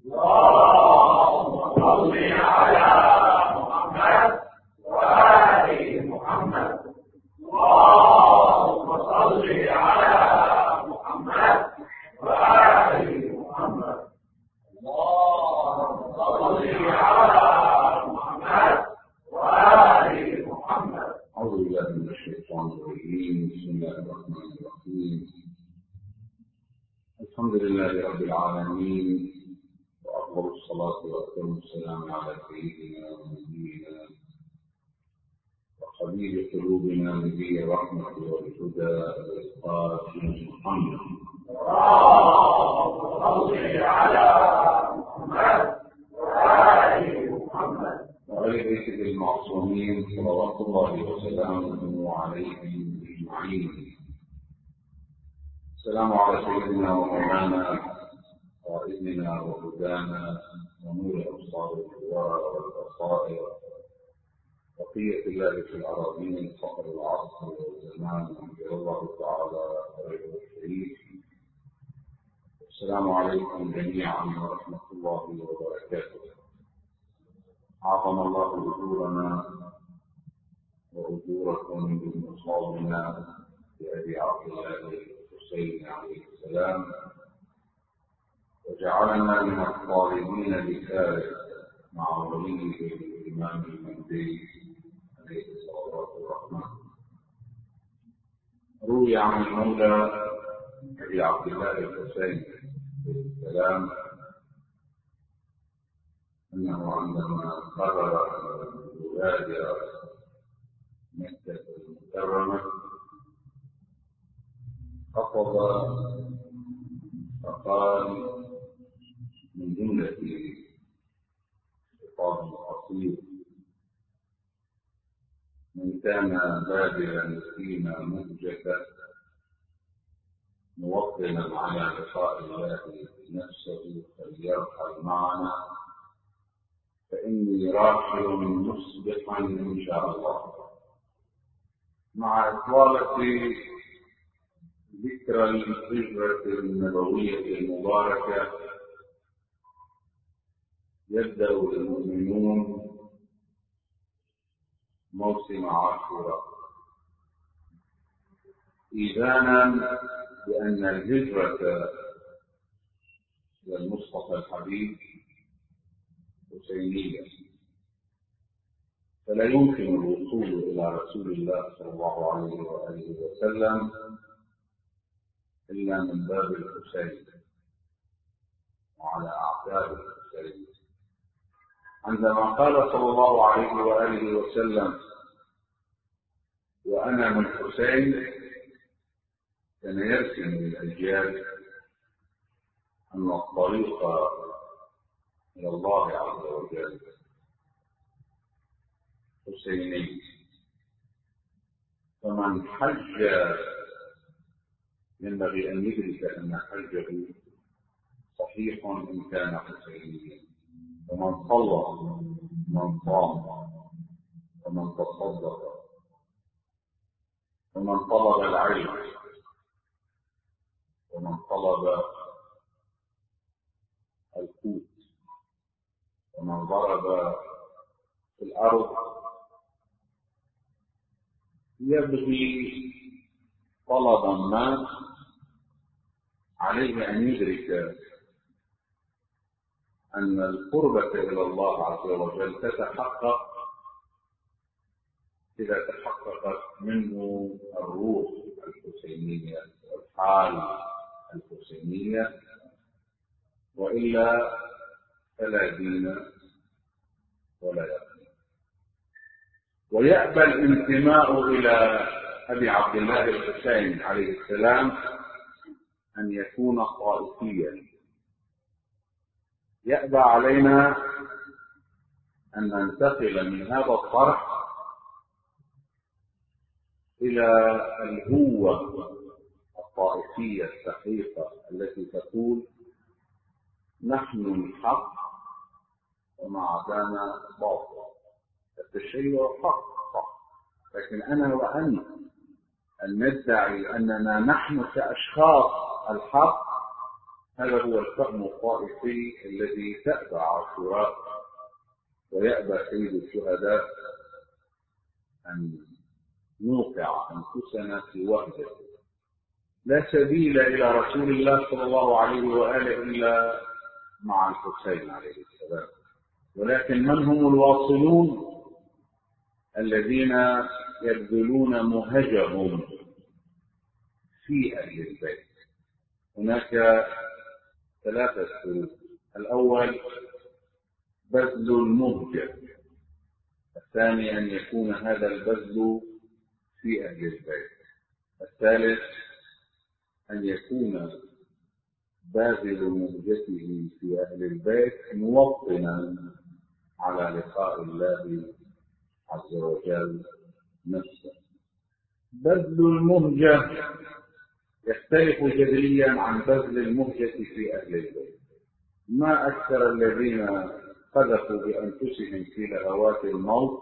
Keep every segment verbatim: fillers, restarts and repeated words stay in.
اللهم صل على محمد وآل محمد. اللهم صل على محمد وآل محمد. اللهم صل على محمد وآل محمد. أعوذ بالله من الشيطان الرجيم. بسم الله الرحمن الرحيم. الحمد لله رب العالمين، وأفضل الصلاة وأتم السلام على سيدنا ونبينا وحبيب قلوبنا نبي الرحمة والهدى القاسم محمد. اللهم صل على محمد وآل محمد وآل بيته المعصومين صلوات الله وسلامه عليهم أجمعين. السلام على سيدنا ومولانا قائدنا وهدانا ونور أبصار الكبار والبصائر، بقية الله في الأراضين فقر العصر والزمان، أنزل الله تعالى خير الشريف. السلام عليكم جميعا ورحمة الله وبركاته. أعظم الله أجورنا وأجوركم بمصابنا بأبي عبد الله الحسين عليه السلام، وجعلنا من الطالبين بذلك مع وليه الإمام المهدي عليه الصلاة والسلام. روي عن المولى أبي عبد الله الحسين عليه السلام أنه عندما قرر أن يغادر مكة المكرمة خطب فقال من جملة خطاب قصير: من كان بادرا فينا مهجة موطنا على لقاء الله نفسه فليرحل معنا، فإني راحل مسبقا إن شاء الله. مع إطالة ذكرى الهجرة النبوية المباركة، يبدأ المؤمنون موسم عاشوراء إيذانا بأن الهجرة إلى المصطفى الحبيب حسينية، فلا يمكن الوصول إلى رسول الله صلى الله عليه وآله وسلم إلا من باب الحسين وعلى أعتاب الحسين. عندما قال صلى الله عليه وآله وسلم: وأنا من حسين، كان يرسم للأجيال أن الطريق إلى الله عز وجل حسيني، فمن حج ينبغي أن يدرك أن حجه صحيح إن كان حسينيا. ومن صلى ومن صام ومن تصدق ومن طلب العلم ومن طلب القوت ومن ضرب في الأرض يبغي طلبا ما، عليه أن يدرك أن القربة إلى الله عز وجل تتحقق إذا تحققت منه الروح الحسينية والحال الحسينية، وإلا فلا دين ولا يقين. ويأبى الانتماء إلى أبي عبد الله الحسين عليه السلام أن يكون طائفيا. يأبى علينا أن ننتقل من هذا الطرح إلى الهوة الطائفية السحيقة التي تقول: نحن الحق وما عدانا باطل. التشيع حق، لكن أنا وأنت أن ندعي أننا نحن كأشخاص الحق، هذا هو الفهم الطائفي الذي تأبى عاشوراء ويأبى سيد الشهداء أن نوقع أنفسنا في وحدة. لا سبيل إلى رسول الله صلى الله عليه وآله إلا مع الحسين عليه السلام، ولكن من هم الواصلون الذين يبذلون مهجهم في أهل البيت؟ هناك ثلاثة سلوك. الأول بذل المهجة، الثاني أن يكون هذا البذل في أهل البيت، الثالث أن يكون باذل مهجته في أهل البيت موطنا على لقاء الله عز وجل نفسه. بذل المهجة يختلف جذريا عن بذل المهجة في أهل البيت. ما أكثر الذين قذفوا بأنفسهم في لهوات الموت،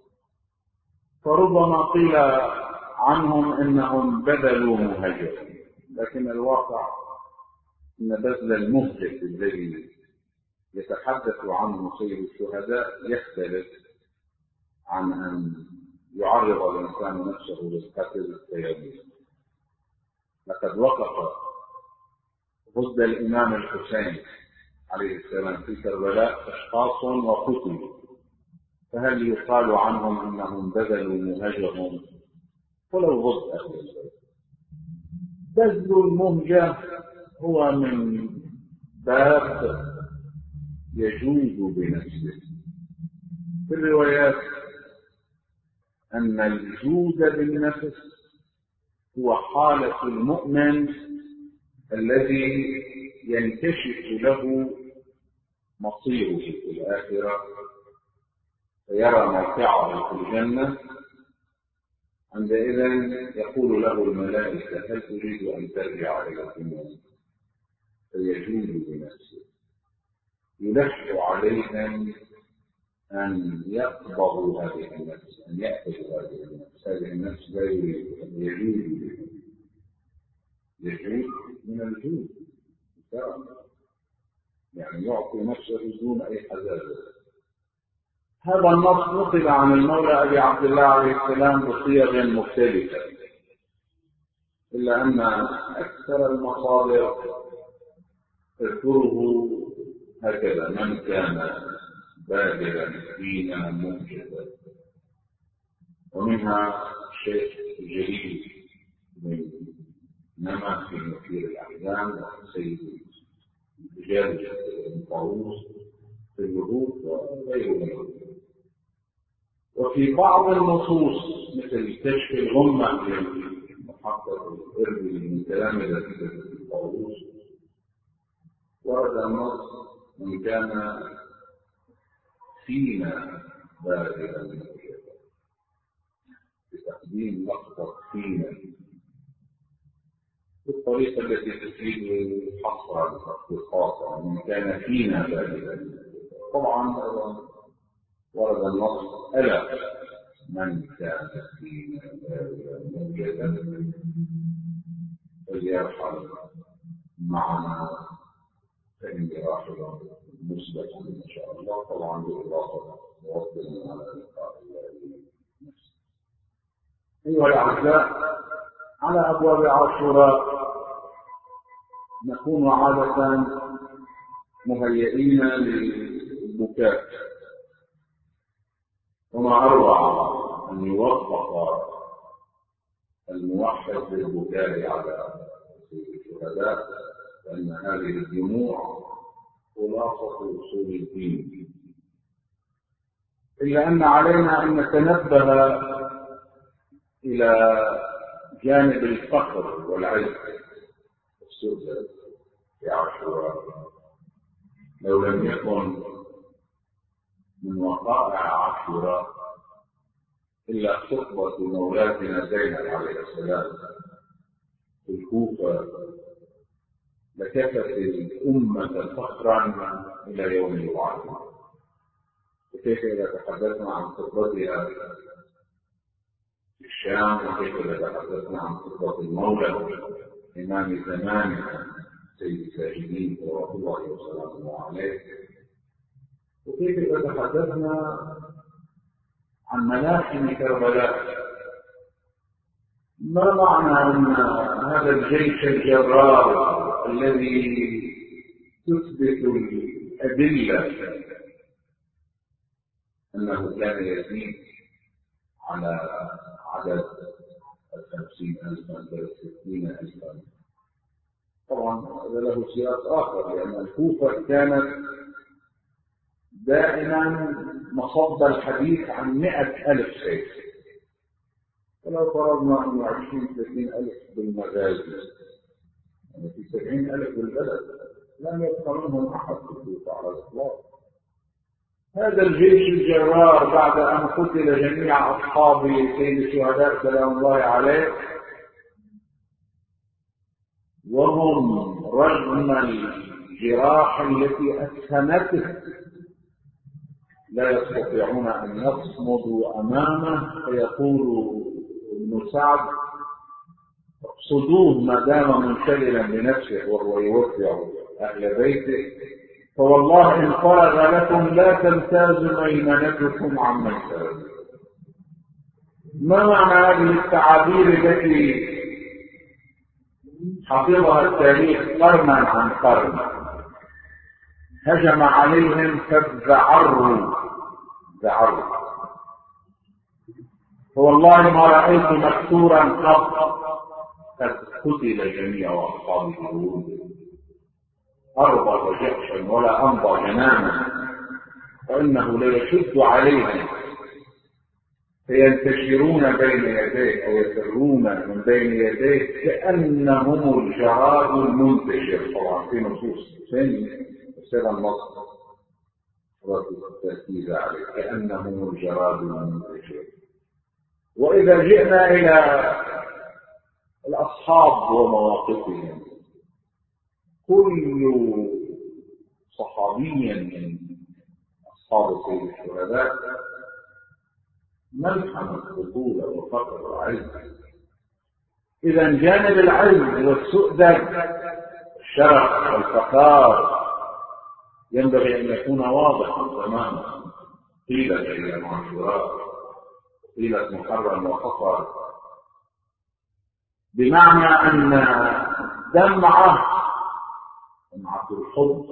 فربما قيل عنهم إنهم بذلوا مهجة، لكن الواقع إن بذل المهجة الذي يتحدث عنه سيد الشهداء يختلف عن أن يعرض الإنسان نفسه للقتل فيموت. لقد وقف ضد الإمام الحسين عليه السلام في كربلاء أشخاص وقتلوا، فهل يقال عنهم أنهم بذلوا مهجهم ولو ضد أهل البيت؟ بذل المهجة هو من باب يجود بنفسه. في الروايات أن الجود بالنفس هو حالة المؤمن الذي ينكشف له مصيره في الآخرة فيرى موقعه في الجنة. عندئذ يقول له الملائكة هل تريد أن ترجع إلى الدنيا؟ فيجود بنفسه. يلح عليهم أن يقبضوا هذه النفس، أن يأخذوا هذه النفس. هذه النفس لا يجود، يجود من الجود، يعني يعطي نفسه دون أي حزازة. هذا النص نقل عن المولى أبي عبد الله عليه السلام بصيغ مختلفة، إلا أن أكثر المصادر تذكره هكذا: من كان باذلا فينا مهجدا. ومنها الشيخ الجليل من نما في مثير الأحزان، وسيد رجال الطاووس في الوجود وغيره. وفي بعض النصوص مثل كشف الغمة للمحقق الإربي من كلام الطاووس ورد النص من كان فينا باذلا مهجدا، بتقديم لفظة فينا بالطريقة التي تفيد حصر التطبيقات، من كان فينا باذلا. طبعا ورد النص ألا من كان فينا باذلا مهجدا فليرحل معنا فإني راحل مثبت إن شاء الله. طبعا بالإضافة موطنا على لقاء الله نفسه. أيها الأعزاء، على أبواب عاشوراء نكون عادة مهيئين للبكاء، وما أروع أن يوفق الموحد للبكاء على الشهداء، لأن هذه الدموع خلاصة أصول الدين. إلا أن علينا أن نتنبه إلى جانب الفقر والعز والسؤدد في عاشوراء. لو لم يكن من وقائع عاشوراء إلا خطبة مولاتنا زينب عليه السلام في الكوفة لكفت الأمة فخرا إلى يوم يبعثون. وكيف إذا تحدثنا عن خطبتها في الشام، وكيف إذا تحدثنا عن خطبة المولى إمام زمانها سيد الساجدين صلوات الله وسلامه عليه. وكيف إذا تحدثنا عن ملاحم كربلاء، ما معنى أن هذا الجيش الجرار الذي تثبت الأدلة أنه كان يزيد على عدد الخمسين ألفا بل الستين ألفا؟ طبعا هذا له سياق آخر، لأن الكوفة كانت دائما مصب الحديث عن مئة ألف سيف، ولو فرضنا أن عشرين ثلاثين ألف بالمغازي، يعني في سبعين ألف بالبلد، لم يبقى منهم أحد في الكوفة على الإطلاق. هذا الجيش الجرار بعد أن قتل جميع أصحاب سيد الشهداء سلام الله عليه، وهم رغم الجراح التي أسهمته لا يستطيعون أن يصمدوا أمامه، فيقول ابن سعد: اقصدوه ما دام منشغلا بنفسه وهو يودع أهل بيته، فوالله إن فرغ لكم لا تمتاز ميمنتكم عن ميسرته. ما معنى هذه التعابير التي حفظها التاريخ قرنا عن قرن؟ هجم عليهم فذعروا ذعروا، فوالله ما رأيت مكسورا قط قد قتل جميع أصحابه، أربط جأشا ولا أمضى جنانا، وإنه ليشد عليهم فينتشرون بين يديه أو يفرون من بين يديه كأنهم الجراد المنتشر. طبعا في نصوص ثانية سبع النص التركيز عليه كأنهم الجراد المنتشر. وإذا جئنا إلى الأصحاب ومواقفهم، كل صحابي من أصحاب سيد الشهداء ملحم البطولة والفقر والعز. إذا جانب العز والسؤدد الشرف والفخار ينبغي أن يكون واضحا تماما. قيلت أيام عاشوراء، قيلت محرم وصفر، بمعنى أن دمعة دمعة الحب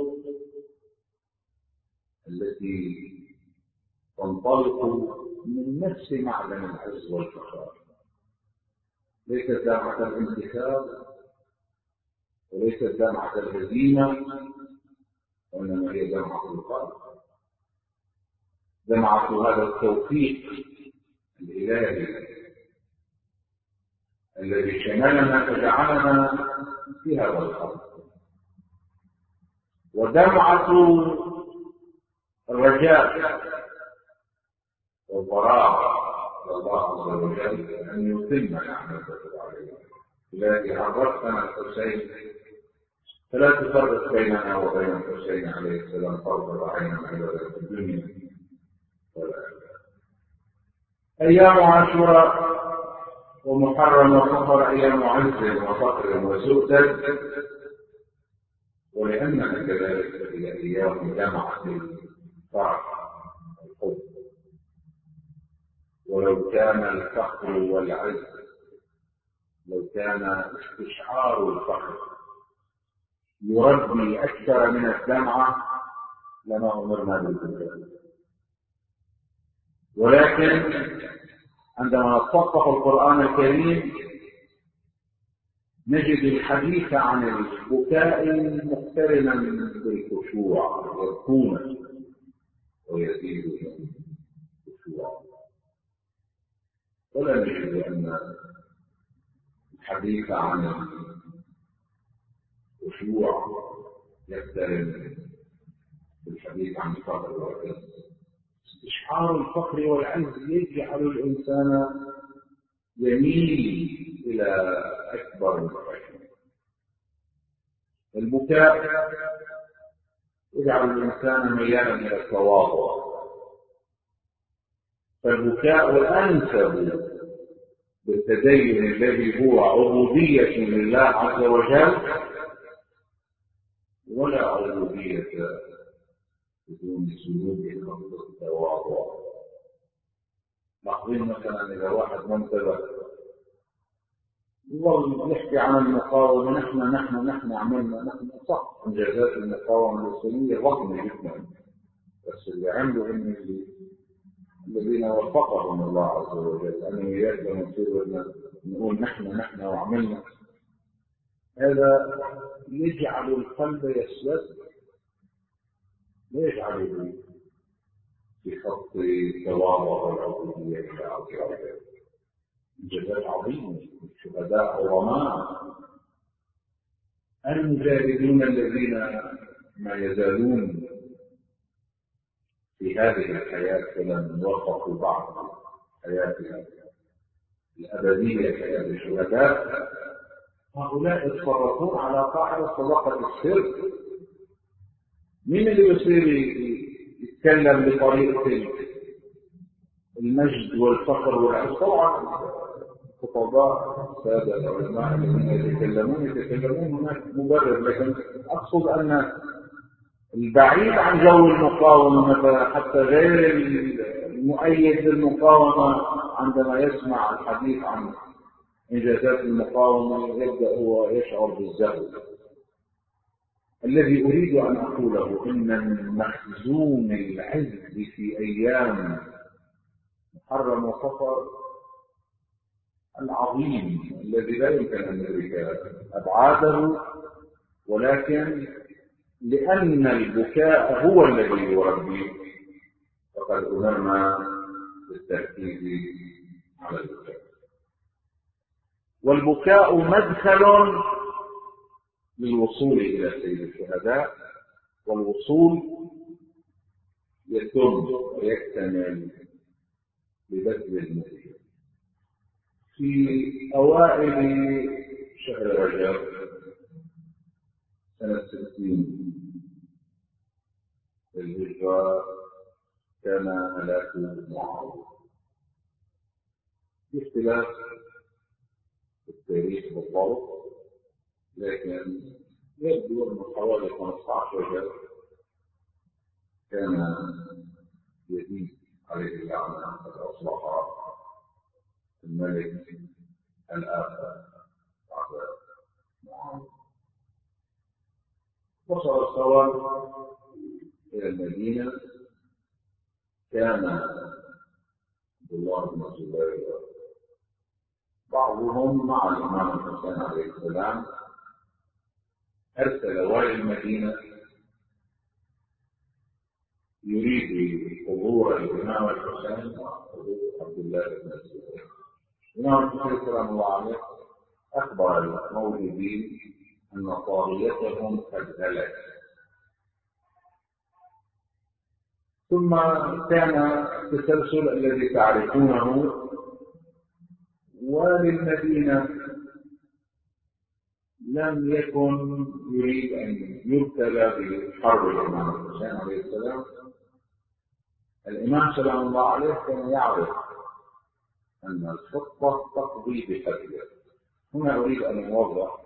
التي تنطلق من نفس معدن العز والفخار، ليست دمعة الانتخاب وليست دمعة الهزيمة، وإنما هي دمعة القلب، دمعة هذا التوفيق الإلهي الذي شملنا فجعلنا في هذا القلب، ودمعة الرجاء والضراعة لله عز وجل أن يتم نعمته علينا. التي عرفتنا الحسين فلا تفرق بيننا وبين الحسين عليه السلام فرق عين عبادة في الدنيا والآخرة. أيام عاشوراء ومحرم وصفر أيام عز وفقر وسؤدد، ولأنها كذلك هي أيام جمعة الفرح والحب. ولو كان الفقر والعز، لو كان استشعار الفقر يربي أكثر من الدمعة لما أمرنا بالبكاء. ولكن عندما نتصفح القرآن الكريم نجد الحديث عن البكاء مقترنا بالخشوع، يبكون ويزيدون خشوعا، ولا نجد أن الحديث عن الخشوع يقترن بالحديث عن الفقر والعز. استشعار الفقر والعز يجعل الإنسان يميل إلى أكبر الخشوع. البكاء يجعل الإنسان ميالا إلى التواضع، فالبكاء أنسب بالتدين الذي هو عبودية لله عز وجل ولا عبودية بدون سلوك خط التواضع. لاحظين مثلا إذا واحد منتبه يظل يحكي عن المقاومة، نحن نحن نحن عملنا، نحن صح إنجازات المقاومة الإسلامية ضخمة جدا، بس اللي عنده إن الذين وفقهم الله عز وجل أن يجب نقول نحن نحن وعملنا، هذا يجعل القلب يسود، لا يجعله في خط التواضع والعبودية إلى عز وجل. إنجازات عظيمة، شهداء عظماء، المجاهدون الذين ما يزالون في هذه الحياة ولم يوفقوا بعد حياتها الأبدية كحياة الشهداء، هؤلاء يتصرفون على قاعدة صداقة السر. مين اللي يصير يتكلم بطريقة المجد والفخر والعز؟ طبعا خطباء سادة العلماء الذين يتكلمون يتكلمون هناك مبرر، لكن أقصد أن البعيد عن جو المقاومة مثلا، حتى غير المؤيد للمقاومة، عندما يسمع الحديث عن إنجازات المقاومة يبدأ هو يشعر بالزهو. الذي أريد أن أقوله إن المخزون العز في أيام محرم وصفر العظيم الذي لا يمكن أن ندرك أبعاده، ولكن لأن البكاء هو الذي يربي، فقد أمرنا بالتركيز على البكاء. والبكاء مدخل للوصول إلى سيد الشهداء، والوصول يتم ويكتمل ببذل المجهود. في أوائل شهر رجب سنة ستين الهجرة كان هلاك معاوية. في اختلاف في التاريخ بالضبط، لكن يبدو أن حوالي خمسة عشر رجب كان يزيد عليه اللعنة قد أصبح الملك الآخر بعد معاوية. وصل الثوار إلى المدينة. كان عبد الله بن الزبير بعضهم مع الإمام الحسين عليه السلام أرسل والي المدينة يريد حضور الإمام الحسين وحضور عبد الله بن الزبير. الإمام الحسين سلام الله عليه أخبر الموجودين أن طاغيتهم قد هلك. ثم كان التسلسل الذي تعرفونه، والي المدينة لم يكن يريد أن يبتلى بحرب الإمام الحسين عليه السلام. الإمام سلام الله عليه كان يعرف أن الخطة تقضي بقتله. هنا أريد أن أوضح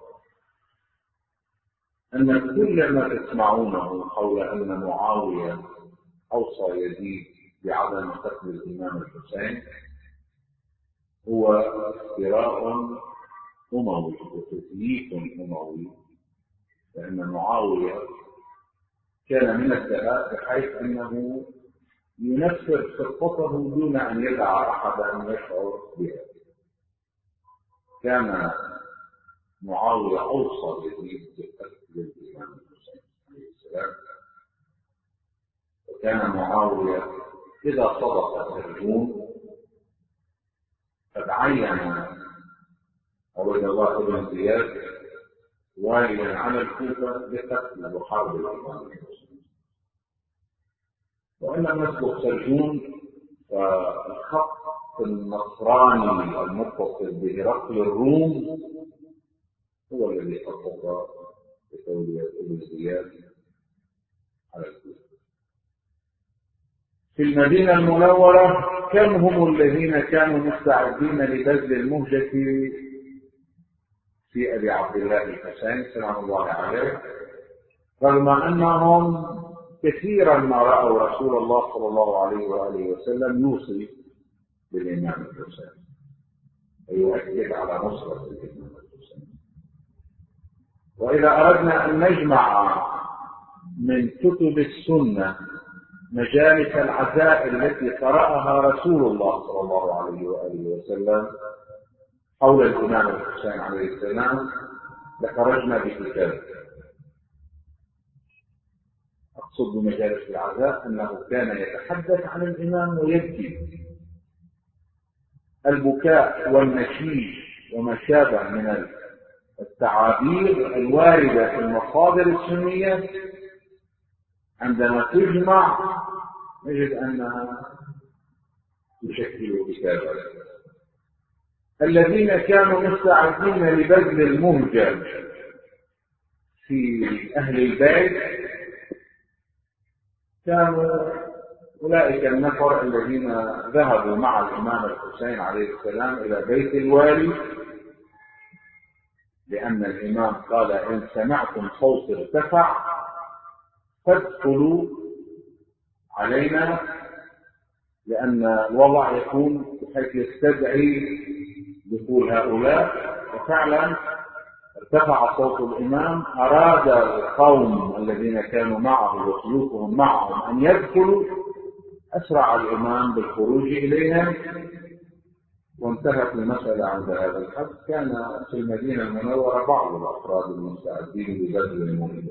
أن كل ما تسمعونه حول أن معاوية أوصى يزيد بعدم قتل الإمام الحسين هو افتراء أموي وتثليث أموي، لأن معاوية كان من الدهاء بحيث أنه ينفذ خطته دون أن يدع أحدا يشعر بها. كان معاوية أوصى يزيد بقتل الإمام الحسين عليه السلام، وكان معاوية إذا صدق الهجوم قد عين عبد الله بن زياد واليا على الكوفة لقتل وحرب الإمام الحسين. وإن لم نسبق سجون، فالخط النصراني المتصل بهرقل الروم هو الذي خطط بتولية ابن زياد على الكوفة. في المدينة المنورة كم هم الذين كانوا مستعدين لبذل المهجة في أبي عبد الله الحسين سلام الله عليه؟ رغم أنهم كثيرا ما رأوا رسول الله صلى الله عليه وآله وسلم يوصي بالإمام الحسين ويؤكد على نصرة الإمام الحسين. وإذا أردنا أن نجمع من كتب السنة مجالس العزاء التي قرأها رسول الله صلى الله عليه وآله وسلم حول الإمام الحسين عليه السلام لخرجنا بكتاب. أقصد بمجالس العزاء أنه كان يتحدث عن الإمام ويبكي. البكاء والنشيج وما شابه من التعابير الواردة في المصادر السنية عندما تجمع نجد أنها تشكل كتابا. الذين كانوا مستعدين لبذل المهجة في أهل البيت كانوا أولئك النفر الذين ذهبوا مع الإمام الحسين عليه السلام إلى بيت الوالي، لأن الإمام قال إن سمعتم صوت ارتفع فادخلوا علينا، لأن الوضع يكون بحيث يستدعي دخول هؤلاء. وفعلا ارتفع صوت الإمام، أراد القوم الذين كانوا معه وسلوكهم معهم أن يدخلوا، أسرع الإمام بالخروج إليهم وانتهت المسألة عند هذا الحد. كان في المدينة المنورة بعض الأفراد المستعدين لبذل المهجة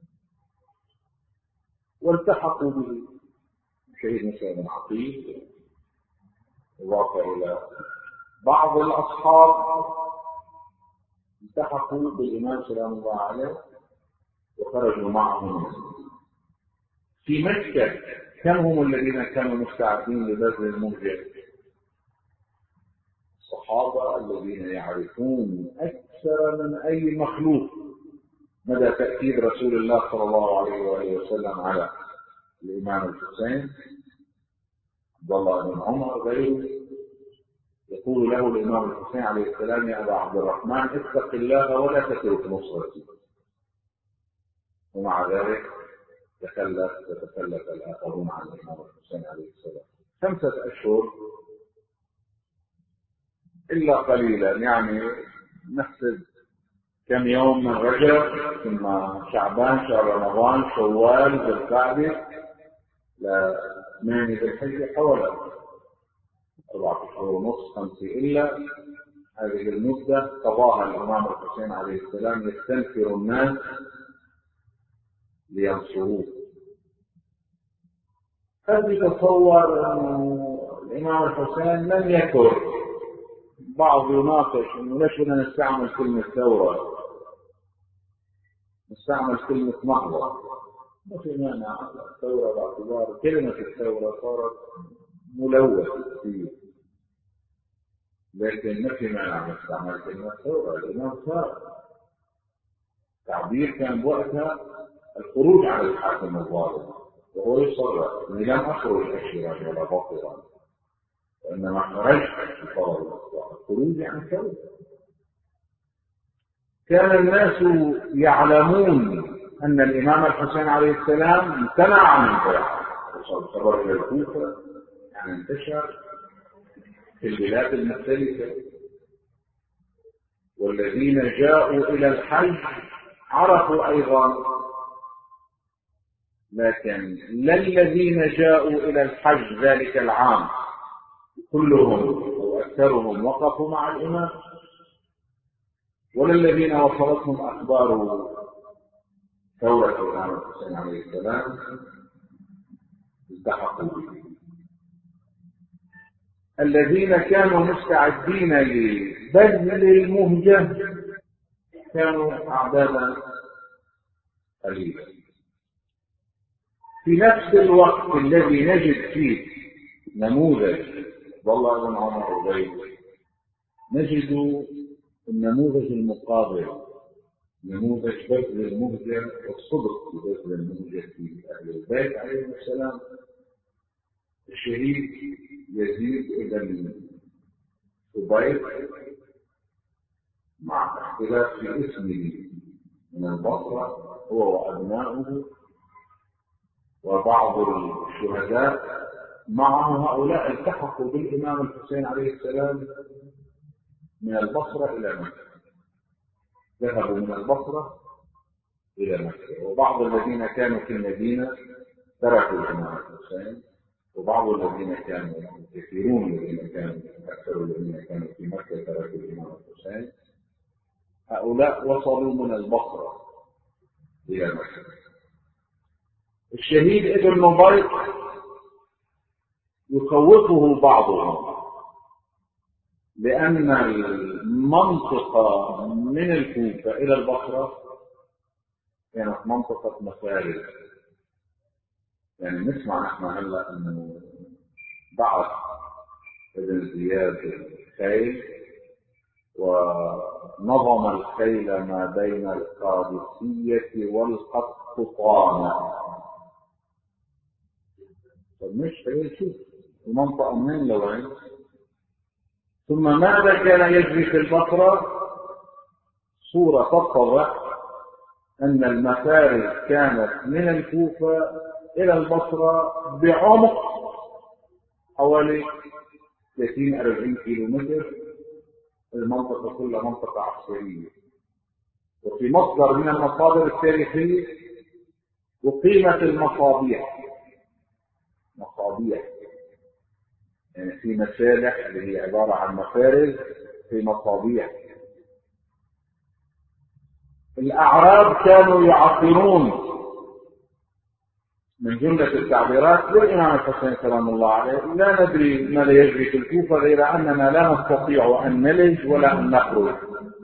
والتحقوا به. شهيد مثل بن عقيل إضافة إلى بعض الأصحاب التحقوا بالإمام سلام الله عليه وخرجوا معه. في مكة كم هم الذين كانوا مستعدين لبذل المهجة؟ الصحابة الذين يعرفون أكثر من أي مخلوق مدى تأكيد رسول الله صلى الله عليه وآله وسلم على الإمام الحسين. عبد الله بن عمر غيره يقول له الإمام الحسين عليه السلام يا أبا عبد الرحمن اتق الله ولا تترك نصرتي، ومع ذلك تخلف تتخلف الآخرون عن الإمام الحسين عليه السلام خمسة أشهر إلا قليلا، يعني نحسب كم يوم من رجب ثم شعبان شهر رمضان شوال ذو القعدة لاثنين ذي الحجة حوالي أربعة أشهر ونصف خمسة، إلا هذه المدة قضاها الإمام الحسين عليه السلام يستنفر الناس لينصروه. قد يتصور أن الإمام الحسين لم يكن، بعض يناقش أنه ليش بدنا نستعمل كلمة ثورة، نستعمل كلمة نهضة، ما في مانع. الثورة باعتبار كلمة الثورة صارت ملوثة كثير، لكن ما في مانع نستعمل كلمة ثورة. الإمام ثار تعبير كان بوقتها الخروج على الحاكم الظالم، وهو يصرح اني لم اخرج اشرا ولا بطرا وانما خرجت في طلب الاصلاح، الخروج عن ثوره. كان الناس يعلمون ان الامام الحسين عليه السلام امتنع عن البيعه، وصل الخبر الى الكوفه يعني انتشر في البلاد المختلفه. والذين جاءوا الى الحج عرفوا ايضا، لكن لا الذين جاءوا إلى الحج ذلك العام كلهم أو أكثرهم وقفوا مع الإمام، ولا الذين وصلتهم أخبار ثورة الإمام الحسين عليه السلام التحقوا به. الذين كانوا مستعدين لبذل المهجة كانوا أعدادا قليلا. في نفس الوقت الذي نجد فيه نموذج عبد الله بن عمر وغيره، نجد النموذج المقابل، نموذج بذل المهجة والصدق في بذل المهجة في أهل البيت عليهم السلام. الشهيد يزيد بن أبي مع اختلاف في اسمه من البصرة هو وأبناؤه وبعض الشهداء معه. هؤلاء التحقوا بالإمام الحسين عليه السلام من البصرة إلى مكة، ذهبوا من البصرة إلى مكة. وبعض الذين كانوا في المدينة تركوا الإمام الحسين، وبعض الذين كانوا كثيرون الذين كانوا أكثر الذين كانوا في مكة تركوا الإمام الحسين. هؤلاء وصلوا من البصرة إلى مكة. الشهيد ابن نبيط يخوفه بعضهم لأن المنطقة من الكوفة إلى البصرة كانت منطقة مفارق. يعني نسمع نحن هلا أنه بعث ابن زياد الخيل ونظم الخيل ما بين القادسية والقسطنطينة. طب مش خليل شوف المنطقة منين لوين. ثم ماذا كان يجري في البصرة؟ صورة تتضح أن المفارق كانت من الكوفة إلى البصرة بعمق حوالي ثلاثين أربعين كيلو متر. المنطقة كلها منطقة عسكرية. وفي مصدر من المصادر التاريخية وقيمة المصابيح، مصابيح يعني في مسالح اللي هي عبارة عن مفارز في مصابيح. الأعراب كانوا يعبرون من جملة التعبيرات للإمام الحسين سلام الله عليه: لا ندري ماذا يجري في الكوفة غير أننا لا نستطيع أن نلج ولا أن نخرج.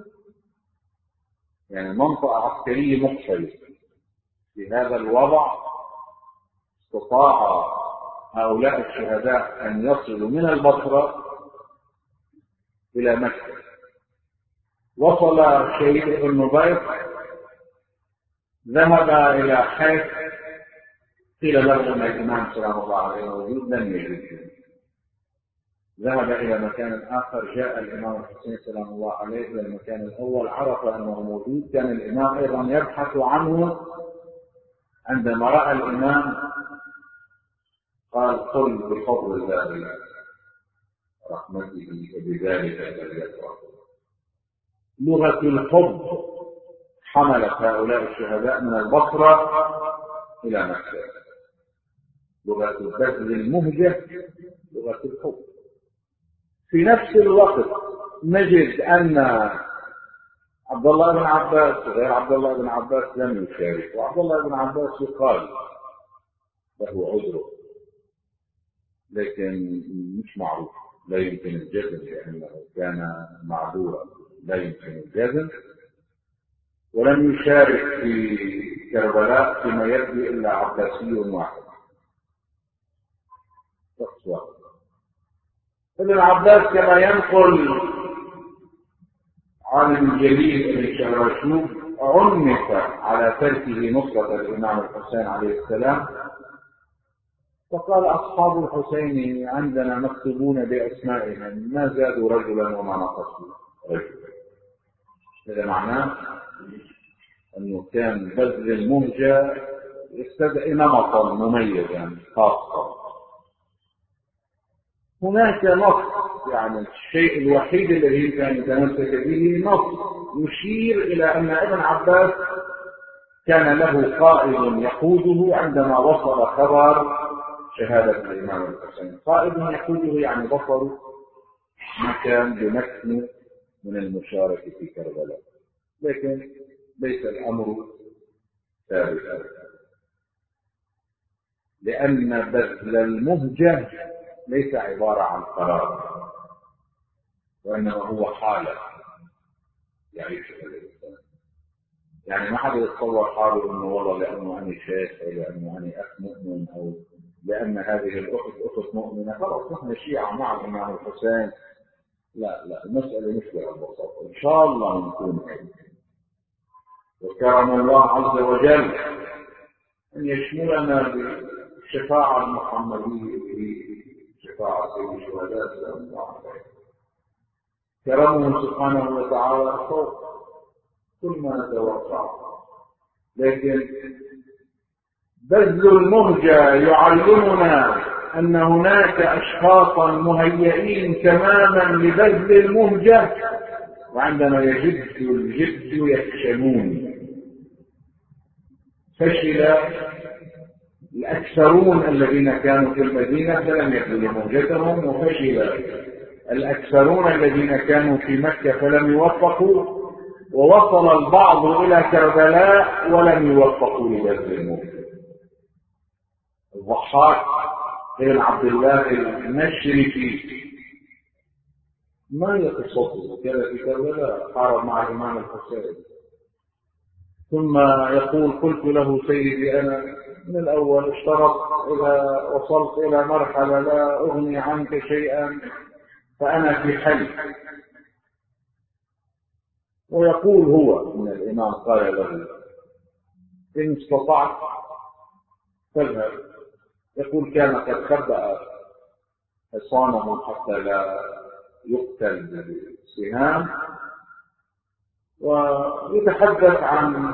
يعني منطقة عسكرية مقفلة. في هذا الوضع استطاع هؤلاء الشهداء أن يصلوا من البصرة إلى مكة. وصل شهيد ابن نبيط، ذهب إلى حيث قيل له أن الإمام سلام الله عليه موجود، لم يجد. ذهب إلى مكان آخر، جاء الإمام الحسين سلام الله عليه إلى المكان الأول، عرف أنه موجود. كان الإمام أيضا يبحث عنه. عندما رأى الإمام قال: قل بفضل الله رحمته وبذلك فليفرح. لغة الحب حملت هؤلاء الشهداء من البصرة إلى مكة. لغة البذل المهجة لغة الحب. في نفس الوقت نجد أن عبد الله بن عباس وغير عبد الله بن عباس لم يشارك. وعبد الله بن عباس يقال له عذره، لكن مش معروف، لا يمكن الجزم لأنه كان معذورا، لا يمكن الجزم. ولم يشارك في كربلاء فيما يبدو إلا عباسي واحد. ابن عباس كما ينقل عالم جليل ابن شراشوب عنف على تركه نصرة الإمام الحسين عليه السلام، فقال: أصحاب الحسين عندنا مكتوبون بأسمائهم، ما زادوا رجلا وما نقصوا رجلا. هذا معناه أنه كان بذل المهجة يستدعي نمطا مميزا خاصا. هناك نص، يعني الشيء الوحيد الذي كان يتمسك به نص يشير إلى أن ابن عباس كان له قائد يقوده عندما وصل خبر شهادة الإمام الحسين. قائد يقوده يعني بصر مكان بمكنه من المشاركة في كربلاء، لكن ليس الأمر ثابتا، لأن بذل المهجة ليس عبارة عن قرار، وإنما هو حالة يعيشها الإنسان. يعني ما حد يتصور حاله إنه والله لأنه أنا شيخ أو لأنه أنا أخ مؤمن أو لأن هذه الأخت أخت مؤمنة خلاص نحن شيعة مع الإمام الحسين. لا لا، المسألة مش بهالبساطة. إن شاء الله نكون هيك. وكرم الله عز وجل أن يشملنا بالشفاعة المحمدية شفاعة سيد الشهداء سلام الله عليه. كرمه سبحانه وتعالى فوق كل ما نتوقع، لكن بذل المهجة يعلمنا أن هناك أشخاصا مهيئين تماما لبذل المهجة، وعندما يجد الجد يفشلون. فشل الأكثرون الذين كانوا في المدينة فلم يبذلوا مهجتهم، وفشل الأكثرون الذين كانوا في مكة فلم يوفقوا، ووصل البعض إلى كربلاء ولم يوفقوا لبذل المهجة. الضحاك بن عبد الله المشركي ما هي قصته؟ كان في كربلاء، حارب مع الإمام الحسين، ثم يقول قلت له سيدي أنا من الأول اشترط إذا وصلت إلى مرحلة لا أغني عنك شيئا فأنا في حل. ويقول هو إن الإمام قال له إن استطعت تذهب. يقول كان قد خبأ حصانه حتى لا يقتل بالسهام، ويتحدث عن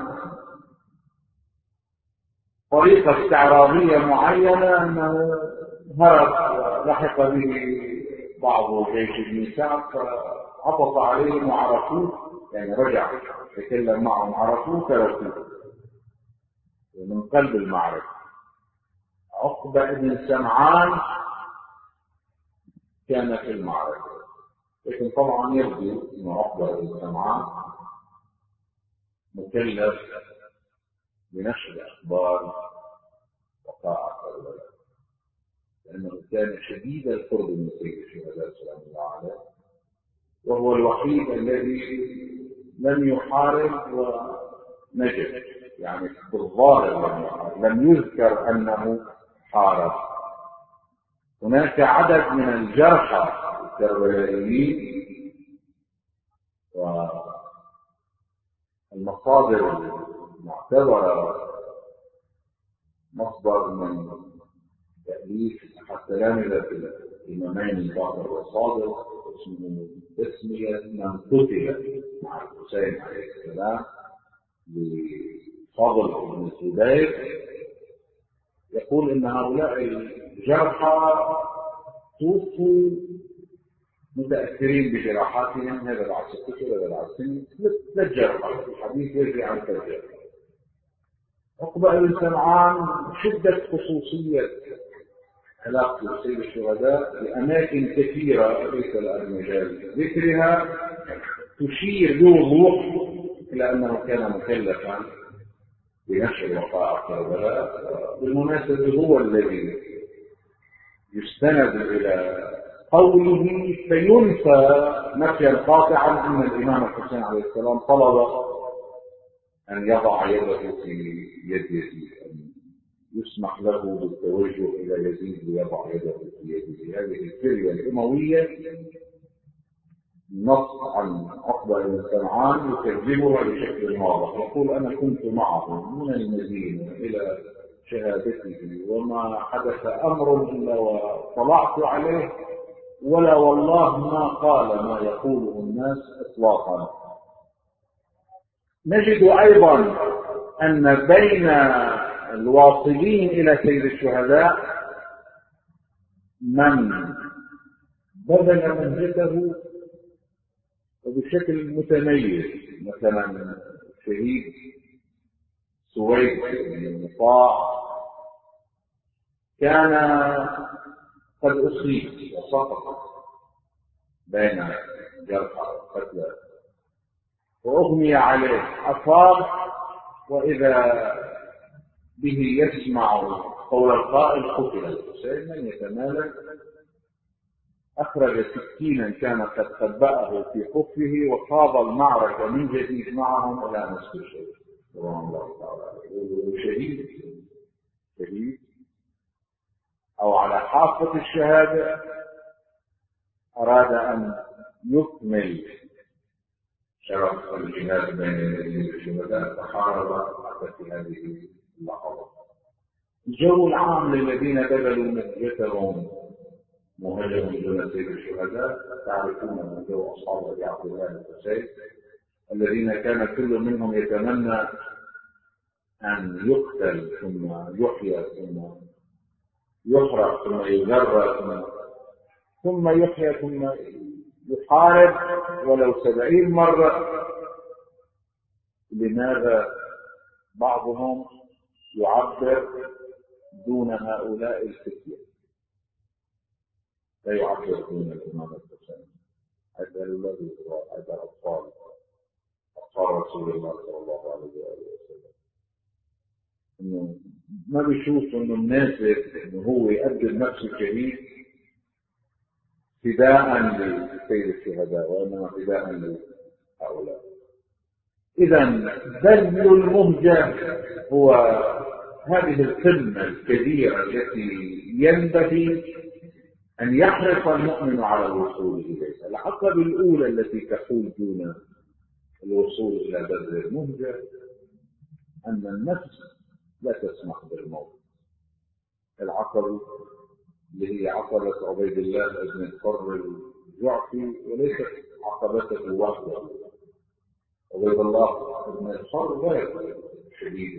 طريقة استعراضية معينة أنه هرب ولحق به بعض جيش ابن سعد فعطف عليهم وعرفوه، يعني رجع يتكلم معهم عرفوه تركوه من قلب المعركة. عقبة بن سمعان كان في المعركة، لكن طبعا يبدو أن عقبة بن سمعان مكلف بنشر أخبار وقائع كربلاء، لأنه كان شديد القرب من سيد الشهداء سلام الله عليه، وهو الوحيد الذي لم يحارب ونجد، يعني في الظاهر لم يذكر أنه حارب. هناك عدد من الجرحى الكربلائيين، والمصادر المعتبرة مصدر من تأليف أحد تلامذة الإمامين باقر والصادق اسمه تسمية من قتل مع الحسين عليه السلام لفضل بن الزبير، يقول إن هؤلاء الجرحى توفوا متأثرين بجراحاتهم، هذا بعد ست أشهر هذا بعد سنة، لا الجرحى الحديث يجري عن الجرحى. عقبة بن سمعان شدة خصوصية علاقة سيد الشهداء بأماكن كثيرة ليس الآن مجال ذكرها، تشير بوضوح إلى أنه كان مكلفا بنشر وقائع كربلاء. بالمناسبة هو الذي يستند إلى قوله فينفى نفيا قاطعا أن الإمام الحسين عليه السلام طلب أن يضع يده في يد يزيد، أن يسمح له بالتوجه إلى يزيد ليضع يده في يده. هذه الفرية الأموية نص عن عقبة بن سمعان يكذبها بشكل واضح، يقول أنا كنت معه من المدينة إلى شهادته وما حدث أمر إلا وطلعت عليه، ولا والله ما قال ما يقوله الناس إطلاقا. نجد أيضا أن بين الواصلين إلى سيد الشهداء من بذل مهجته وبشكل متميز، مثلا شهيد سويد بن مطاع كان قد أصيب وسقط بين جرحى وقتلى وأغمي عليه، أصاب وإذا به يسمع قول القائل قتل الحسين من يتمالك، أخرج سكينا كان قد خبأه في خفه وخاض المعركة من جديد معهم إلى نصف الشيء. الله تعالى شهيد شهيد أو على حافة الشهادة أراد أن يكمل شرف الجهاد بين يدي الشهداء فحارب حتى في هذه اللحظة. الجو العام للذين بذلوا مهجتهم مهجهم دون سيد الشهداء تعرفون من جو أصحاب أبي عبد الله الحسين الذين كان كل منهم يتمنى أن يقتل ثم يحيى ثم يحرق ثم يجرد ثم, ثم يحيى ثم يحارب ولو سبعين مرة. لماذا بعضهم يعبر دون هؤلاء الفتية، لا يعبر دون الإمام الحسين؟ هذا الذي هذا أطفال أطفال رسول الله صلى الله عليه وسلم، إنه ما بيشوف إنه مناسب إنه هو يقدم نفسه شهيد فداء لسيد الشهداء، وإنما فداء لهؤلاء. إذا بذل المهجة هو هذه القمة الكبيرة التي ينبغي أن يحرص المؤمن على الوصول إليها. العقبة الأولى التي تحول دون الوصول إلى بذل المهجة أن النفس لا تسمح بالموت. العقبة اللي هي عقبة عبيد الله بن الحر الجعفي وليست عقبته وحده. عبيد الله بن الحر غير شديد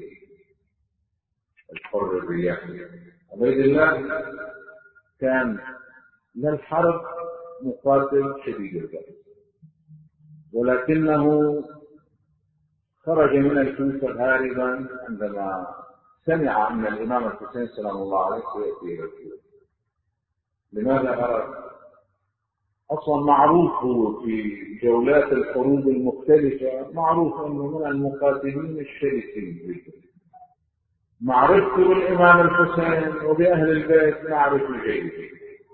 الحر الرياحي. عبيد الله كان للحرب مقاتل شديد البأس، ولكنه خرج من الكوفة هاربا عندما سمع أن الإمام الحسين سلام الله عليه سيأتي إلى الكوفة. لماذا هرب؟ أصلا معروف هو في جولات الحروب المختلفة، معروف أنه من المقاتلين الشرسين جدا. معرفته بالإمام الحسين وبأهل البيت معرفة جيدة،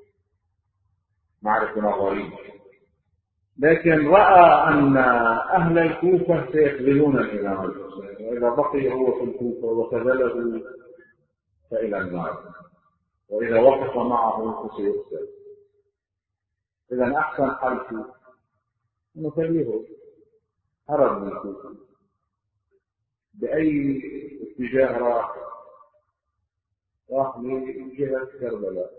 معرفة نظرية، لكن رأى أن أهل الكوفة سيخذلون الإمام الحسين، وإذا بقي هو في الكوفة وخذله فإلى النار، وإذا وقف معه فسيقتل. إذا أحسن حل أنه خليه هرب من الكوفة. بأي اتجاه راح؟ راح لجهة كربلاء.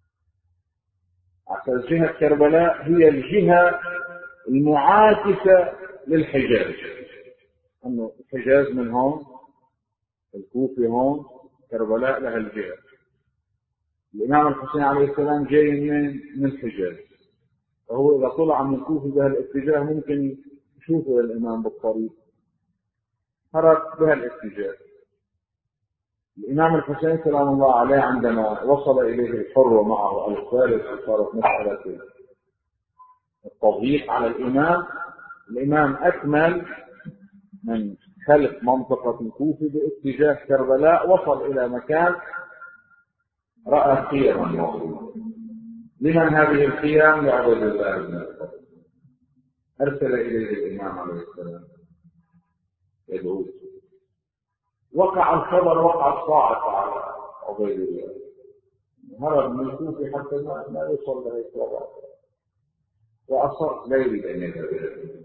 عشان جهة كربلاء هي الجهة المعاكسة للحجاز، أنه الحجاز من هون، الكوفة هون، كربلاء لها الجهة. الإمام الحسين عليه السلام جاي من من الحجاز، فهو إذا طلع من الكوفة بهالاتجاه ممكن يشوفه الإمام بالطريق، هرب بهالاتجاه. الإمام الحسين سلام الله عليه عندما وصل إليه الحر ومعه الثالث صارت مسألة التضييق على الإمام، الإمام أكمل من خلف منطقة الكوفة باتجاه كربلاء، وصل إلى مكان رأى خيما موجودة. لمن هذه الخيام؟ لعبد الله بن الحر. أرسل إليه الإمام عليه السلام يدعوه. وقع الخبر وقع الصاعقة على عبيد الله، هرب من الكوفة حتى ما يوصل له الخبر، وأصر لا يريد أن يذهب إلى الكوفة.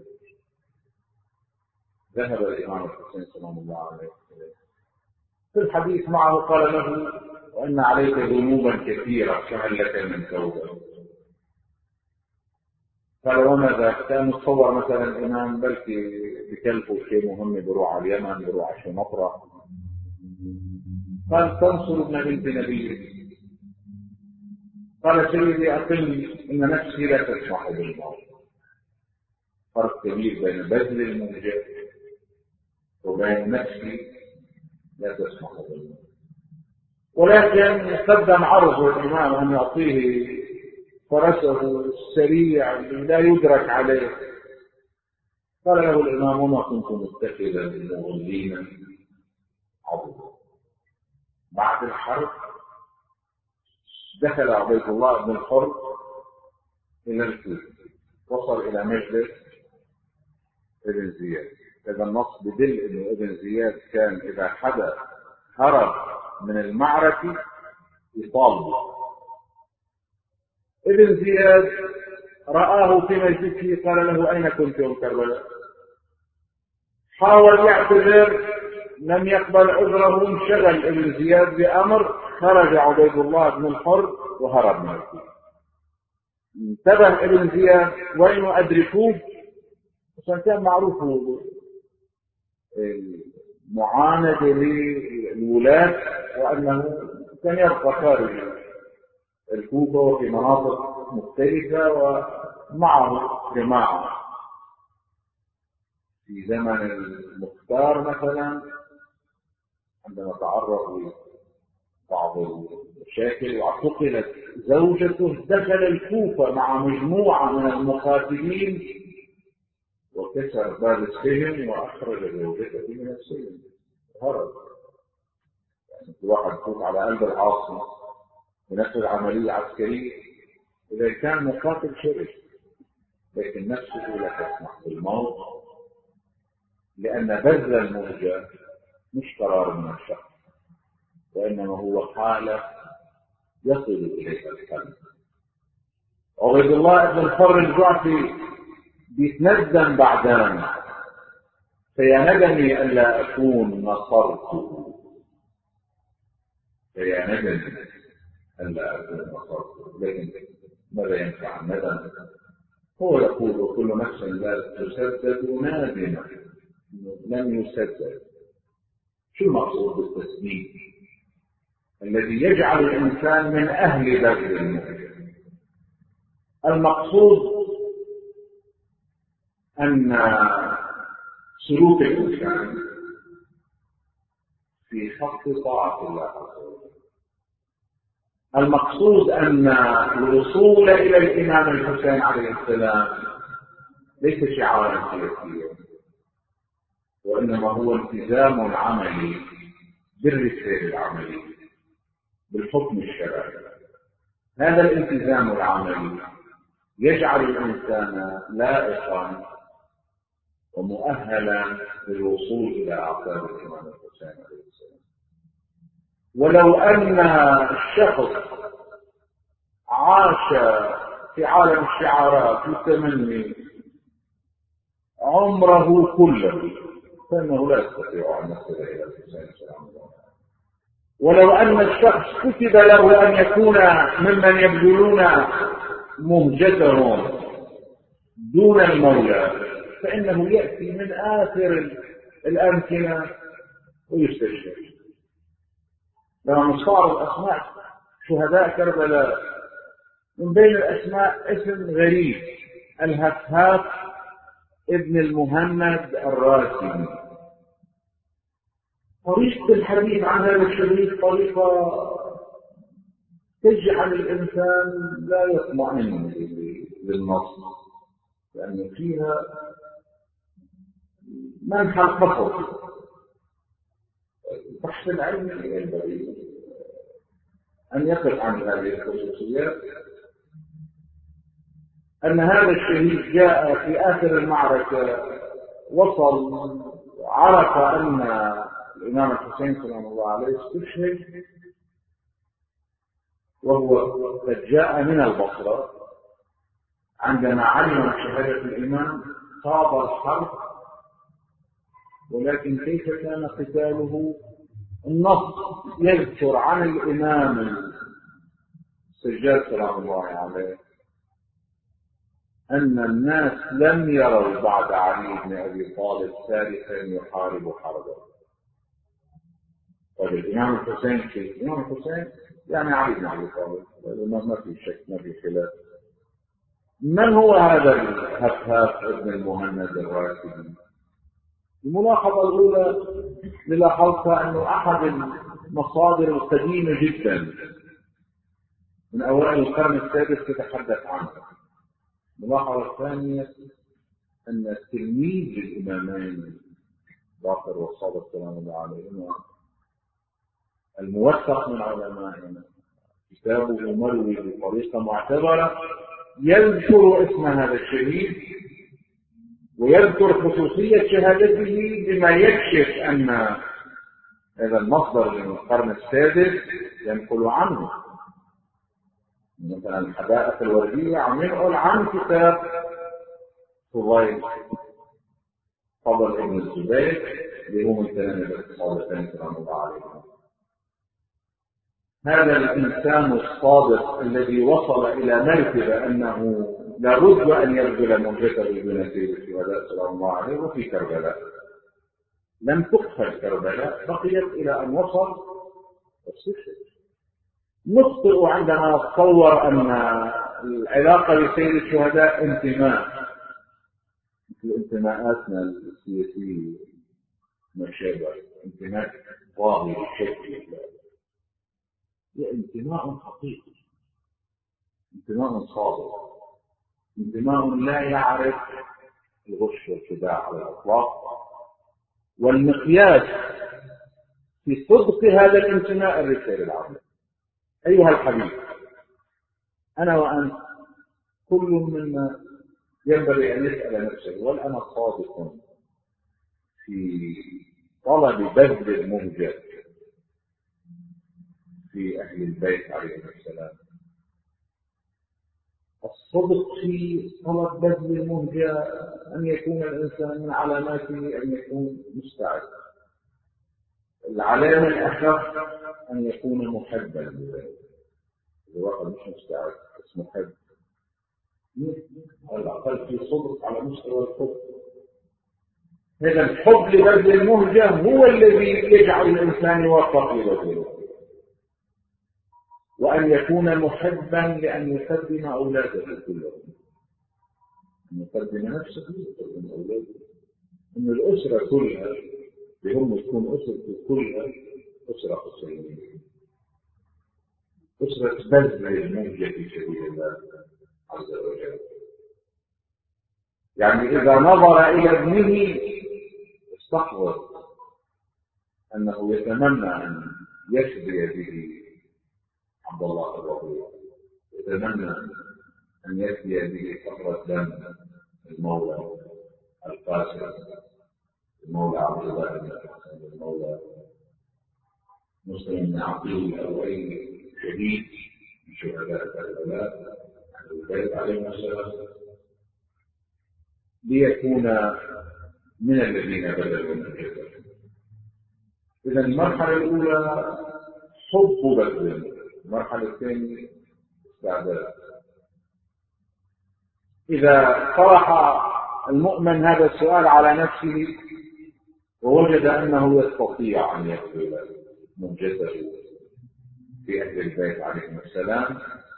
ذهب الإمام الحسين سلام الله عليه وسلم في الحديث معه قال له: وإن عليك ذنوبا كثيرة فهل لك من توبة؟ قال: وما ذاك؟ كان يتصور مثلا الإمام بلكي بكلفه شيء مهم بروح على اليمن، بروح على شيء مطرح. قال: تنصر ابن بنت نبيك. قال: سيدي أقل، إن نفسي لا تسمح بالموت. فرق كبير بين بذل المهجة وبين نفسي لا تسمح بالموت. ولكن قدم عرض الإمام أن يعطيه فرسه السريع الذي لا يدرك عليه. قال له الإمام: وما كنت متخذا المغلين عضدا. بعد الحرب دخل عبيد الله بن الحر إلى الكوفة، وصل إلى مجلس ابن زياد. هذا النص بدل إنه ابن زياد كان إذا حدا هرب من المعركة يطالب. ابن زياد رآه في مجلسه، قال له: أين كنت يوم كربلاء؟ حاول يعتذر، لم يقبل عذره، انشغل ابن زياد بأمر، خرج عبيد الله بن الحر وهرب من الكوفة. انتبه ابن زياد: وين أدركوه؟ عشان كان معروف المعاندة للولاة، وأنه كان يبقى خارج الكوفة وفي مناطق مختلفة ومعه جماعة. في زمن المختار مثلا عندما تعرض لبعض المشاكل واعتقلت زوجته، دخل الكوفة مع مجموعة من المقاتلين وكسر باب السجن وأخرج زوجته من السجن، هرب. يعني في واحد يفوت على قلب العاصمة ونفذ عملية عسكرية، إذا كان مقاتل شرس لكن نفسه لا تسمح بالموت، لأن بذل الموجة مش قرار من الشخص، وإنما هو حالة يصل إليها القلب. عبيد الله بن الحر الجعفي بيتندم بعدان، فيا ندمي ألا أكون نصرته، فيا ندمي ألا أكون نصرته. لكن ماذا ينفع الندم؟ هو يقول وكل نفس لا تسدد نادمة، لم يسدد. شو المقصود بالتسديد؟ الذي يجعل الإنسان من أهل بذل الموت. المقصود أن سلوك الإنسان في خط طاعة الله عز وجل. المقصود أن الوصول إلى الإمام الحسين عليه السلام ليس شعارا سياسيا، وإنما هو التزام عملي بالرسالة العملي بالحكم الشرعي. هذا الالتزام العملي يجعل الإنسان لائقا ومؤهلا للوصول إلى أعتاب الإمام الحسين عليه السلام. ولو أن الشخص عاش في عالم الشعارات والتمني عمره كله فإنه لا يستطيع أن يصل إلى الحسين سلام الله. ولو أن الشخص كتب له أن يكون ممن يبذلون مهجتهم دون المولى، فإنه يأتي من آخر الأمكنة ويستشهد. لما نستعرض أسماء شهداء كربلاء، من بين الأسماء اسم غريب، الهفهاف ابن المهند الراسي. طريقة الحديث عن هذا الشهيد طريقة تجعل الإنسان لا يطمئن للنص، لأن فيها منح القصص. البحث العلمي ينبغي أن يقف عن هذه الخصوصيات. أن هذا الشهيد جاء في آخر المعركة، وصل عرف أن الإمام الحسين سلام الله عليه استشهد، وهو قد جاء من البصرة. عندما علم شهادة الإمام خاض الحرب، ولكن كيف كان قتاله؟ النص يذكر عن الإمام السجاد سلام الله عليه أن الناس لم يروا بعد علي بن أبي طالب ثالثا يحارب حربا. طيب الإمام الحسين في الإمام الحسين يعني علي بن أبي طالب، ما في شك ما في خلاف. من هو هذا الهفهاف ابن المهند الراسي؟ الملاحظة الأولى نلاحظها أنه أحد المصادر القديمة جدا من أوائل القرن السادس تتحدث عنه. الملاحظة الثانية أن التلميذ الإمامين باقر والصادق سلام الله عليهما الموثق من علمائنا كتابه مروي بطريقة معتبرة يذكر اسم هذا الشهيد ويذكر خصوصية شهادته، بما يكشف أن هذا المصدر من القرن السادس ينقل عنه. مثلا الحدائق الوردية عم ينقل عن كتاب فضيل فضل ابن الزبير اللي هو من تلاميذ الصادقين سلام الله عليهم. هذا الإنسان الصادق الذي وصل إلى مرتبة أنه لابد أن يبذل مهجته بنتيجة الشهداء سلام الله عليه. وفي كربلاء لم تقفل كربلاء، بقيت إلى أن وصل السجن. نخطئ عندما نتصور أن العلاقة بسير الشهداء انتماء مثل انتماءاتنا السياسية مشابه، انتماء ظاهري شكلي. هي انتماء حقيقي، انتماء صادق، انتماء لا يعرف الغش والخداع على الإطلاق. والمقياس في صدق هذا الانتماء الرسالة العامة. أيها الحبيب، أنا وأنت كل منا ينبغي أن يسأل نفسه: هل أنا صادق في طلب بذل المهجة في أهل البيت عليهم السلام؟ الصدق في طلب بذل المهجة أن يكون الإنسان من علاماته أن يكون مستعد. العلامة الأخف أن يكون محبا لذلك. الواحد مش مستعد بس محب، على الأقل في صدق على مستوى الحب. هذا الحب لبذل المهجة هو الذي يجعل الإنسان يوفق إلى ذلك، وأن يكون محبا لأن يقدم أولاده كلهم، أن يقدم نفسه ويقدم أولاده، أن الأسرة كلها بهم تكون أسرة كلها أسرة أسرية، أسرة بذل المهجة في سبيل الله عز وجل. يعني إذا نظر إلى ابنه استحضر أنه يتمنى أن يفدي به عبد الله الرضيع، يتمنى أن يفدي به قطرة دم المولى القاسم، المولى عبد الله بن الحسن، المولى مسلم بن عقيل، أو أي شهيد من شهداء كربلاء أهل البيت عليهم السلام، ليكون من الذين بذلوا المهجة. إذا المرحلة الأولى حب بذل، المرحلة الثانية استعداد. إذا طرح المؤمن هذا السؤال على نفسه ووجد أنه يستطيع أن يبذل مهجته في أهل البيت عليهم السلام،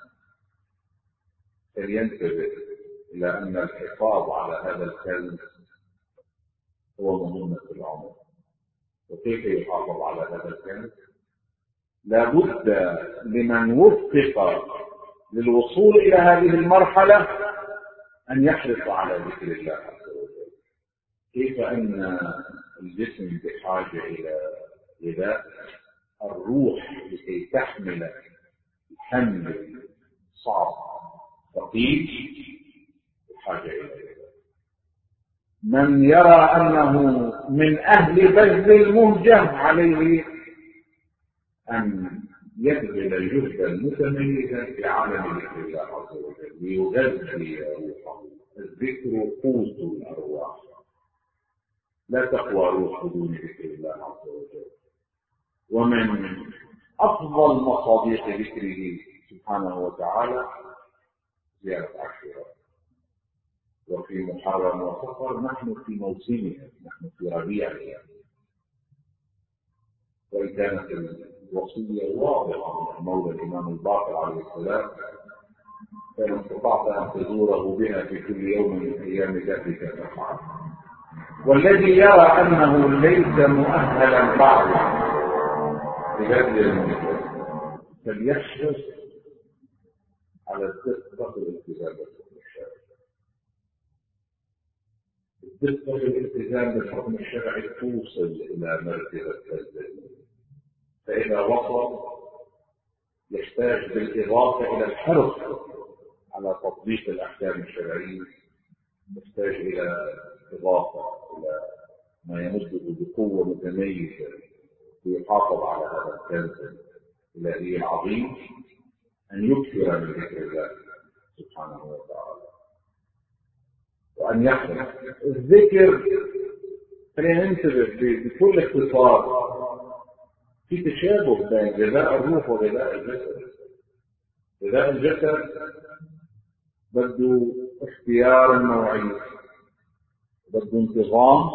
فلينتبه إلى أن الحفاظ على هذا الكنز هو مهمة العمر. وكيف يحافظ على هذا الكنز؟ لابد لمن وفق للوصول إلى هذه المرحلة أن يحرص على ذكر الله عز وجل. كيف أن الجسم بحاجة إلى غذاء، الروح لكي تحمل الحمل صعب ثقيل بحاجة إلى غذاء. من يرى أنه من أهل بذل المهجة عليه أن يبذل جهدا متميزا في عالم ذكر الله عز وجل ليغذي روحه. الذكر قوت الأرواح، لا تقوى روح بدون ذكر الله عز وجل. ومن أفضل مصاديق ذكره سبحانه وتعالى زيارة عاشوراء. وفي محرم وصفر نحن في موسمها، نحن في ربيعها، وإن كانت الوصية واضحة من مولى الإمام الباقر عليه السلام: فإن استطعت أن تزوره بها في كل يوم من أيام ذاتك فافعل. والذي يرى أنه ليس مؤهلا بعد لبذل المهجة فليحرص على الدقة في الالتزام بالحكم الشرعي. الدقة في الالتزام بالحكم الشرعي توصل إلى مرتبة التزام، فإذا وصل يحتاج بالإضافة إلى الحرص على تطبيق الأحكام الشرعية، يحتاج إلى إضافة إلى ما يمده بقوة متميزة ليحافظ على هذا الكنز الإلهي العظيم، أن يكثر من ذكر الله سبحانه وتعالى، وأن يحرص الذكر. خلينا ننتبه بكل اختصار في تشابه بين غذاء الروح وغذاء الجسد. غذاء الجسد بده اختيار نوعي، بده انتظام،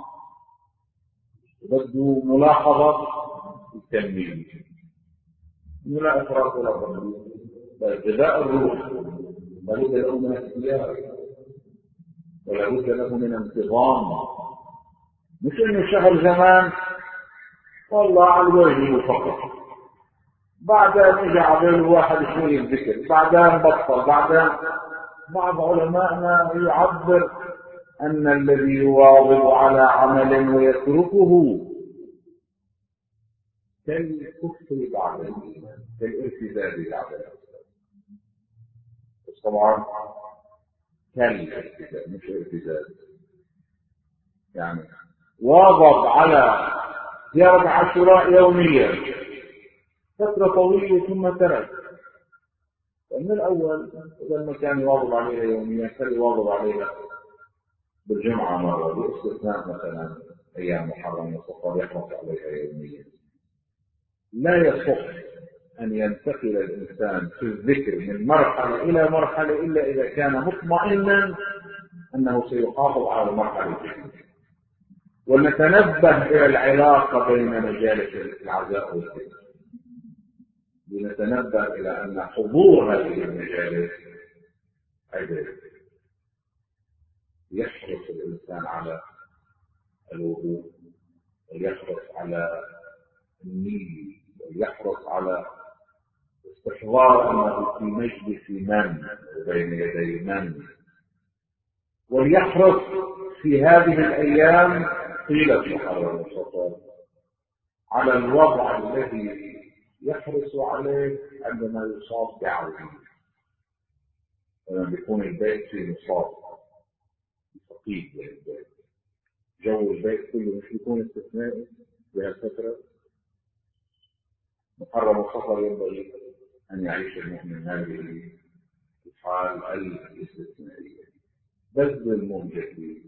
بده ملاحظة التنمية. لا إفراط ولا تفريط. غذاء الروح لابد له من اختيار ولا بد له من انتظام، مش انه شغل زمان والله على الوجه فقط، بعدين اجى على واحد شوي الذكر، بعدين بطل، بعدين. بعض علمائنا يعبر ان الذي يواظب على عمل ويتركه كالكفر بعد الايمان، كالارتداد بعد الايمان. طبعا كالارتداد مش ارتداد، يعني واظب على زيارة عاشوراء يوميا فترة طويلة ثم ترك. من الأول إذا ما كان يواظب عليها يوميا كان يواظب عليها بالجمعة مرة، باستثناء مثلا أيام محرم وصفر يحرص عليها يوميا. لا يصح أن ينتقل الإنسان في الذكر من مرحلة إلى مرحلة إلا إذا كان مطمئنا أنه سيحافظ على المرحلة الجديدة. ونتنبه إلى العلاقة بين مجالس العزاء والذكر، لنتنبه إلى أن حضور هذه المجالس عبادة. يحرص الإنسان على الوضوء، ويحرص على النية، ويحرص على استحضار أنه في مجلس من وبين يدي من، وليحرص في هذه الأيام طيلة محرم الصفر على الوضع الذي يحرص عليه عندما يصاب بعوده. لما يكون البيت في مصاب فقيد للبيت، جو البيت كله مش يكون استثنائي بهالفترة. محرم الصفر ينبغي أن يعيش المؤمن هذه الحال الاستثنائية. بذل المهجة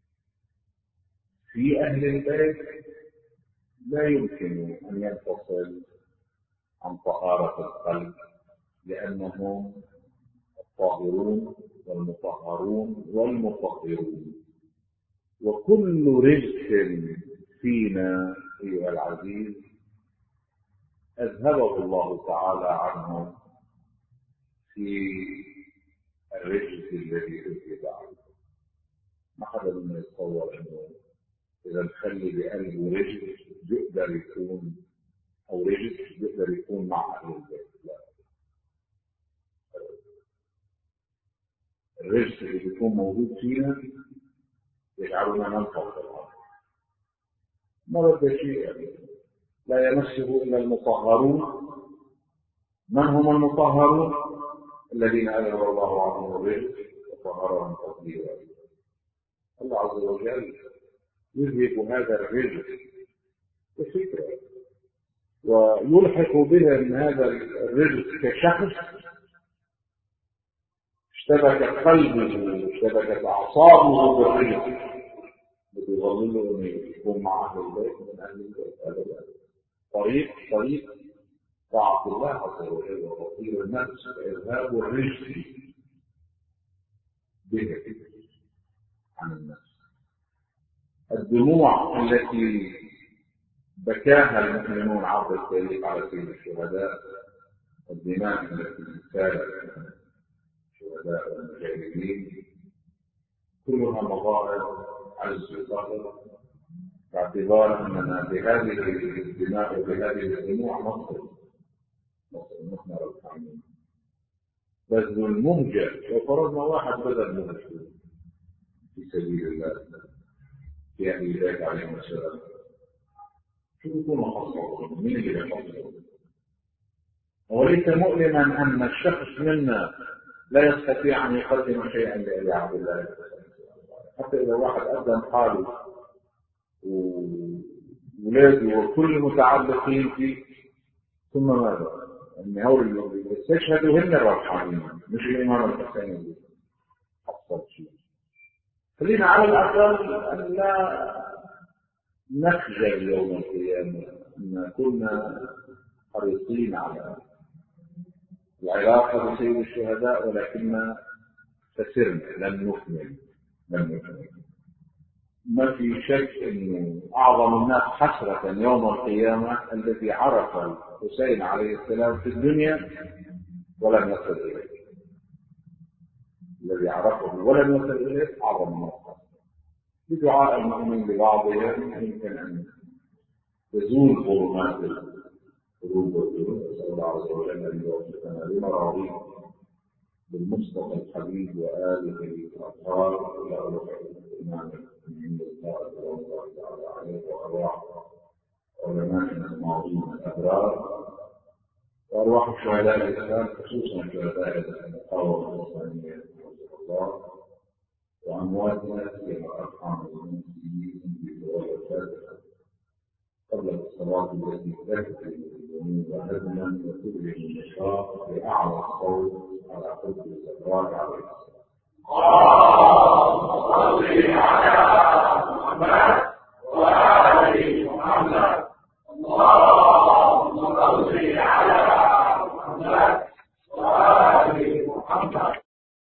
في أهل البيت لا يمكن أن ينفصل عن طهارة القلب، لأنهم الطاهرون والمطهرون والمطهرون. وكل رزق فينا أيها العزيز أذهبه الله تعالى عنه في الرجس الذي أذهب عنه. ما حدا منا يتصور أنه إذا نخلي بقلبه رجس يقدر يكون أو رجس يقدر يكون مع أهل البيت. لا، الرجس اللي بيكون موجود فينا يجعلنا ننفصل عنه. ما بده شيء، لا يمسه إلا المطهرون. من هم المطهرون؟ الذين أذهب الله عنهم الرجس وطهرهم تطهيرا. الله عز وجل يذهب هذا الرجس بفكرة ويلحق بهم هذا الرجس كشخص اشتبك قلبه اشتبكت أعصابه بالرجس، بيظلله أن يكون مع أهل البيت من أهل البيت. هذا طريق طريق طاعة الله عز وجل وتطهير النفس وإذهاب الرجس به عن النفس. الدموع التي بكاها المؤمنون عبر التاريخ على سبيل الشهداء، والدماء التي سالت الشهداء والمجاهدين، كلها مظاهر عز وفضل، باعتبار اننا بهذه الدماء وبهذه الدموع نصل نصل نثمر الحمد. بذل المهجة، لو فرضنا واحد بذل مهجة في سبيل الله في أهل البيت عليهم السلام، شو يكون حصله؟ مين اللي يحصله؟ وليس مؤلما أن الشخص منا لا يستطيع أن يقدم شيئا لأبي عبد الله، حتى إذا واحد قدم حاله وولاده وكل المتعلقين فيه، ثم ماذا؟ أن هؤلاء اللي يستشهدوا هن الروحانيين مش الإمام الحسين اللي حصل شيء. خلينا على الأقل أن لا نخجل يوم القيامة أن كنا حريصين على العلاقة بسيد الشهداء، ولكن فسرنا لن نكمل لن نكمل. ما في شك أنه أعظم الناس حسرة يوم القيامة الذي عرف الحسين عليه السلام في الدنيا ولم يصل إليه. الذي عرفه ولم يصل إليه أعظم الناس. بدعاء المؤمن لبعضهم يمكن أن تزول ظلمات القلوب والذنوب. نسأل الله عز وجل أن يوفقنا لمراضيه بالمصطفى الحبيب وآله الأطهار إلى روح الإمام من الله والله تعالى عليه وأرواح علمائنا الماضين الأبرار وأرواح الشهداء الإسلام خصوصا شهداء المقاومة الإسلامية رحمه الله وأمواتنا في أرحام المسلمين في دول الفاتحة قبل الصلاة التي ذكرت الذنوب وهدما وتبرئ النشاط بأعلى الصوت على قدر الزكاة عليه السلام. اللهم صل على محمد وآل محمد. اللهم صل على محمد وآل محمد.